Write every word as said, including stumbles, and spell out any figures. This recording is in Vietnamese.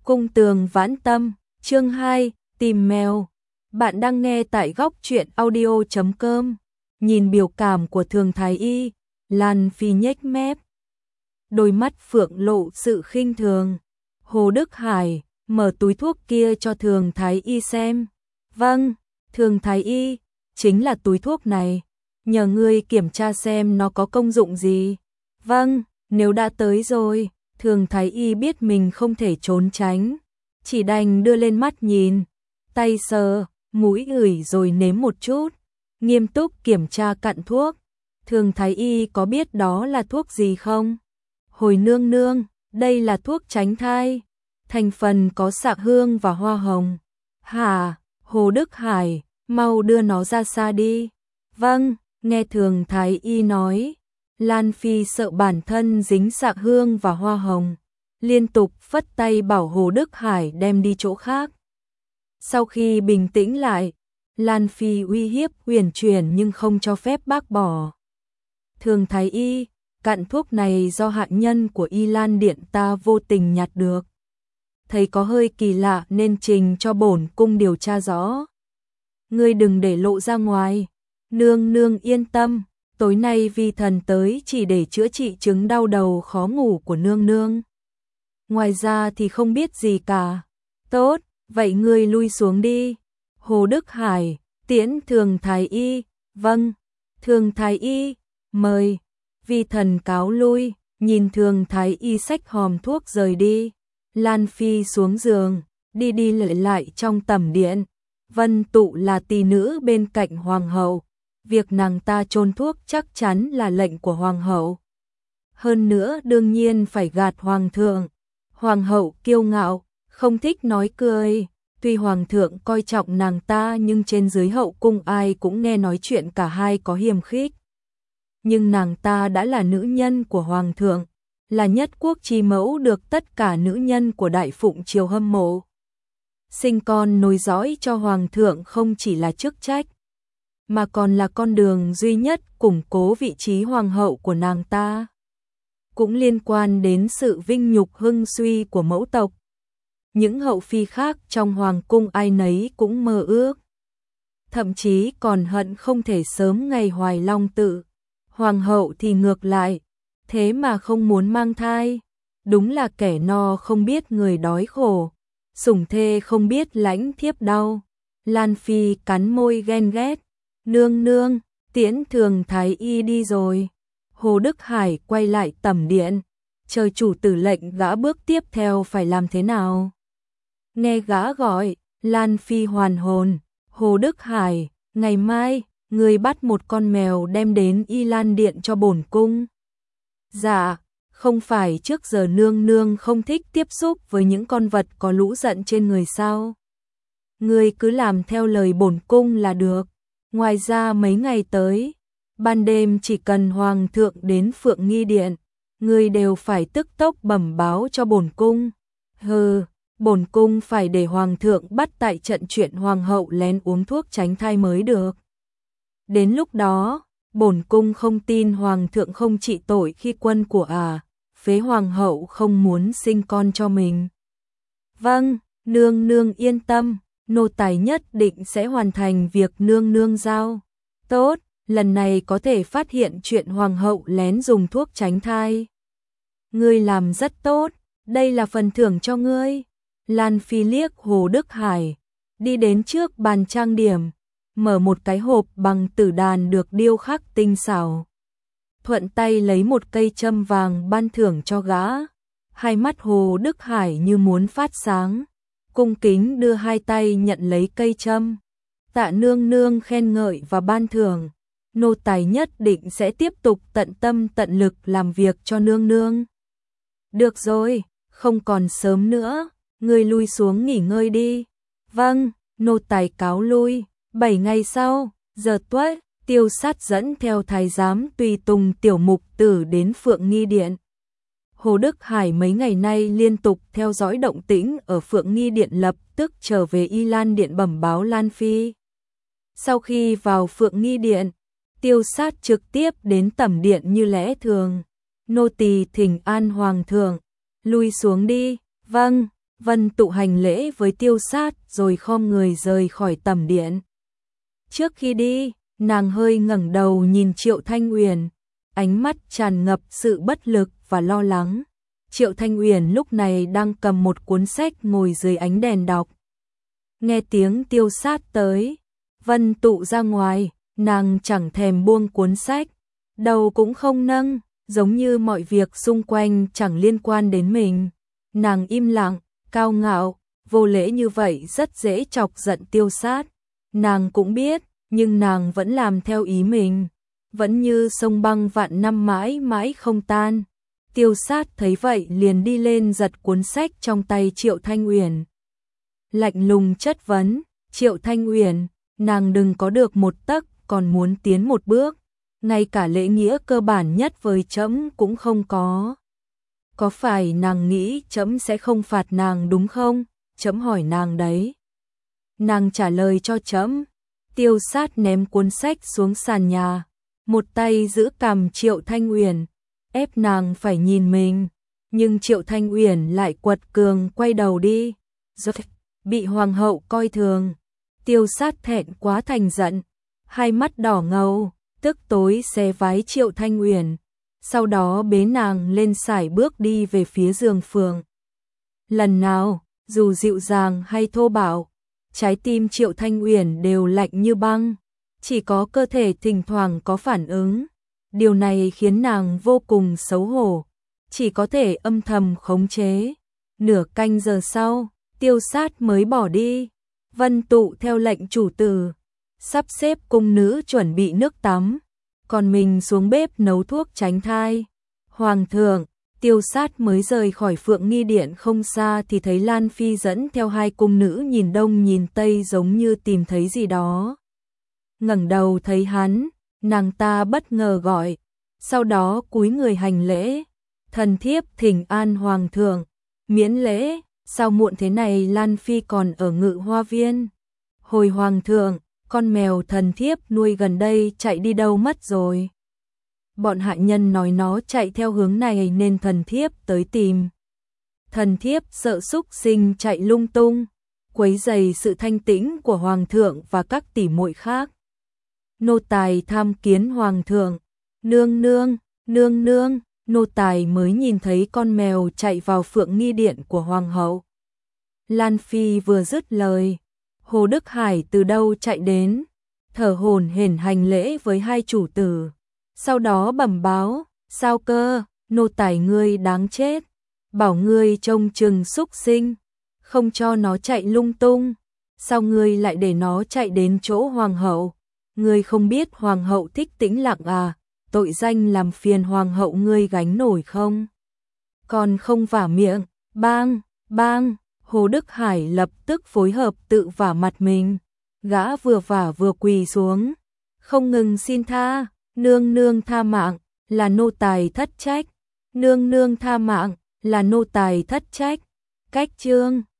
Cung tường vãn tâm, chương hai, tìm mèo. Bạn đang nghe tại góc truyện audio chấm com. Nhìn biểu cảm của Thường Thái Y, Lan Phi nhếch mép. Đôi mắt phượng lộ sự khinh thường. Hồ Đức Hải, mở túi thuốc kia cho Thường Thái Y xem. Vâng, Thường Thái Y, chính là túi thuốc này. Nhờ ngươi kiểm tra xem nó có công dụng gì. Vâng, nếu đã tới rồi. Thường Thái Y biết mình không thể trốn tránh, chỉ đành đưa lên mắt nhìn, tay sờ, mũi ngửi rồi nếm một chút, nghiêm túc kiểm tra cặn thuốc. Thường Thái Y có biết đó là thuốc gì không? Hồi nương nương, đây là thuốc tránh thai, thành phần có xạ hương và hoa hồng. Hả? Hồ Đức Hải, mau đưa nó ra xa đi. Vâng, nghe Thường Thái Y nói. Lan Phi sợ bản thân dính xạ hương và hoa hồng, liên tục phất tay bảo Hồ Đức Hải đem đi chỗ khác. Sau khi bình tĩnh lại, Lan Phi uy hiếp uyển chuyển nhưng không cho phép bác bỏ. Thường Thái Y, cặn thuốc này do hạ nhân của Y Lan Điện ta vô tình nhặt được. Thấy có hơi kỳ lạ nên trình cho bổn cung điều tra rõ. Ngươi đừng để lộ ra ngoài, nương nương yên tâm. Tối nay vi thần tới chỉ để chữa trị chứng đau đầu khó ngủ của nương nương. Ngoài ra thì không biết gì cả. Tốt, vậy ngươi lui xuống đi. Hồ Đức Hải, tiễn Thường Thái Y. Vâng, Thường Thái Y, mời. Vi thần cáo lui, nhìn Thường Thái Y xách hòm thuốc rời đi. Lan Phi xuống giường, đi đi lại lại trong tẩm điện. Vân Tụ là tỳ nữ bên cạnh hoàng hậu. Việc nàng ta chôn thuốc chắc chắn là lệnh của hoàng hậu. Hơn nữa đương nhiên phải gạt hoàng thượng. Hoàng hậu kiêu ngạo, không thích nói cười. Tuy hoàng thượng coi trọng nàng ta nhưng trên dưới hậu cung ai cũng nghe nói chuyện cả hai có hiềm khích. Nhưng nàng ta đã là nữ nhân của hoàng thượng, là nhất quốc chi mẫu được tất cả nữ nhân của Đại Phụng Triều hâm mộ. Sinh con nối dõi cho hoàng thượng không chỉ là chức trách, mà còn là con đường duy nhất củng cố vị trí hoàng hậu của nàng ta. Cũng liên quan đến sự vinh nhục hưng suy của mẫu tộc. Những hậu phi khác trong hoàng cung ai nấy cũng mơ ước. Thậm chí còn hận không thể sớm ngày hoài long tự. Hoàng hậu thì ngược lại, thế mà không muốn mang thai. Đúng là kẻ no không biết người đói khổ, sủng thê không biết lãnh thiếp đau. Lan Phi cắn môi ghen ghét. Nương nương, tiễn Thường Thái Y đi rồi. Hồ Đức Hải quay lại tẩm điện, chờ chủ tử lệnh gã bước tiếp theo phải làm thế nào. Nghe gã gọi, Lan Phi hoàn hồn. Hồ Đức Hải, ngày mai, người bắt một con mèo đem đến Y Lan Điện cho bổn cung. Dạ, không phải trước giờ nương nương không thích tiếp xúc với những con vật có lũ giận trên người sao? Người cứ làm theo lời bổn cung là được. Ngoài ra mấy ngày tới, ban đêm chỉ cần hoàng thượng đến Phượng Nghi Điện, người đều phải tức tốc bẩm báo cho bổn cung. Hừ, bổn cung phải để hoàng thượng bắt tại trận chuyện hoàng hậu lén uống thuốc tránh thai mới được. Đến lúc đó, bổn cung không tin hoàng thượng không trị tội khi quân của à, phế hoàng hậu không muốn sinh con cho mình. Vâng, nương nương yên tâm. Nô tài nhất định sẽ hoàn thành việc nương nương giao. Tốt, lần này có thể phát hiện chuyện hoàng hậu lén dùng thuốc tránh thai. Ngươi làm rất tốt, đây là phần thưởng cho ngươi. Lan Phi liếc Hồ Đức Hải, đi đến trước bàn trang điểm, mở một cái hộp bằng tử đàn được điêu khắc tinh xảo. Thuận tay lấy một cây châm vàng ban thưởng cho gã. Hai mắt Hồ Đức Hải như muốn phát sáng. Cung kính đưa hai tay nhận lấy cây châm. Tạ nương nương khen ngợi và ban thưởng. Nô tài nhất định sẽ tiếp tục tận tâm tận lực làm việc cho nương nương. Được rồi, không còn sớm nữa, ngươi lui xuống nghỉ ngơi đi. Vâng, nô tài cáo lui. Bảy ngày sau, giờ tuất, Tiêu Sát dẫn theo thái giám tùy tùng tiểu mục tử đến Phượng Nghi Điện. Hồ Đức Hải mấy ngày nay liên tục theo dõi động tĩnh ở Phượng Nghi Điện, lập tức trở về Y Lan Điện bẩm báo Lan Phi. Sau khi vào Phượng Nghi Điện, Tiêu Sát trực tiếp đến tẩm điện như lẽ thường. Nô tỳ thỉnh an hoàng thượng, lui xuống đi. Vâng, Vân Tụ hành lễ với Tiêu Sát rồi khom người rời khỏi tẩm điện. Trước khi đi, nàng hơi ngẩng đầu nhìn Triệu Thanh Uyển, ánh mắt tràn ngập sự bất lực và lo lắng. Triệu Thanh Uyển lúc này đang cầm một cuốn sách ngồi dưới ánh đèn đọc. Nghe tiếng Tiêu Sát tới, Vân Tụ ra ngoài, nàng chẳng thèm buông cuốn sách, đầu cũng không nâng, giống như mọi việc xung quanh chẳng liên quan đến mình. Nàng im lặng, cao ngạo, vô lễ như vậy rất dễ chọc giận Tiêu Sát. Nàng cũng biết, nhưng nàng vẫn làm theo ý mình, vẫn như sông băng vạn năm mãi mãi không tan. Tiêu Sát thấy vậy liền đi lên giật cuốn sách trong tay Triệu Thanh Uyển. Lạnh lùng chất vấn, Triệu Thanh Uyển, nàng đừng có được một tấc còn muốn tiến một bước, ngay cả lễ nghĩa cơ bản nhất với trẫm cũng không có. Có phải nàng nghĩ trẫm sẽ không phạt nàng đúng không? Trẫm hỏi nàng đấy. Nàng trả lời cho trẫm. Tiêu Sát ném cuốn sách xuống sàn nhà, một tay giữ cằm Triệu Thanh Uyển, ép nàng phải nhìn mình, nhưng Triệu Thanh Uyển lại quật cường quay đầu đi. Rồi bị hoàng hậu coi thường. Tiêu Sát thẹn quá thành giận, hai mắt đỏ ngầu, tức tối xé váy Triệu Thanh Uyển, sau đó bế nàng lên sải bước đi về phía giường phượng. Lần nào, dù dịu dàng hay thô bạo, trái tim Triệu Thanh Uyển đều lạnh như băng, chỉ có cơ thể thỉnh thoảng có phản ứng. Điều này khiến nàng vô cùng xấu hổ, chỉ có thể âm thầm khống chế. Nửa canh giờ sau, Tiêu Sát mới bỏ đi. Vân Tụ theo lệnh chủ tử, sắp xếp cung nữ chuẩn bị nước tắm, còn mình xuống bếp nấu thuốc tránh thai. Hoàng thượng, Tiêu Sát mới rời khỏi Phượng Nghi Điện không xa thì thấy Lan Phi dẫn theo hai cung nữ nhìn đông nhìn tây giống như tìm thấy gì đó. Ngẩng đầu thấy hắn, nàng ta bất ngờ gọi, sau đó cúi người hành lễ. Thần thiếp thỉnh an hoàng thượng. Miễn lễ, sao muộn thế này? Lan Phi còn ở Ngự Hoa Viên. Hồi hoàng thượng, con mèo thần thiếp nuôi gần đây chạy đi đâu mất rồi? Bọn hạ nhân nói nó chạy theo hướng này nên thần thiếp tới tìm. Thần thiếp sợ súc sinh chạy lung tung, quấy rầy sự thanh tĩnh của hoàng thượng và các tỷ muội khác. Nô tài tham kiến hoàng thượng. Nương nương, nương nương, nô tài mới nhìn thấy con mèo chạy vào Phượng Nghi Điện của hoàng hậu. Lan Phi vừa dứt lời, Hồ Đức Hải từ đâu chạy đến, thở hổn hển hành lễ với hai chủ tử, sau đó bẩm báo, sao cơ, nô tài ngươi đáng chết, bảo ngươi trông chừng súc sinh, không cho nó chạy lung tung, sao ngươi lại để nó chạy đến chỗ hoàng hậu? Ngươi không biết hoàng hậu thích tĩnh lặng à? Tội danh làm phiền hoàng hậu ngươi gánh nổi không? Còn không vả miệng, bang, bang. Hồ Đức Hải lập tức phối hợp tự vả mặt mình. Gã vừa vả vừa quỳ xuống, không ngừng xin tha. Nương nương tha mạng, là nô tài thất trách. Nương nương tha mạng, là nô tài thất trách. Cách chương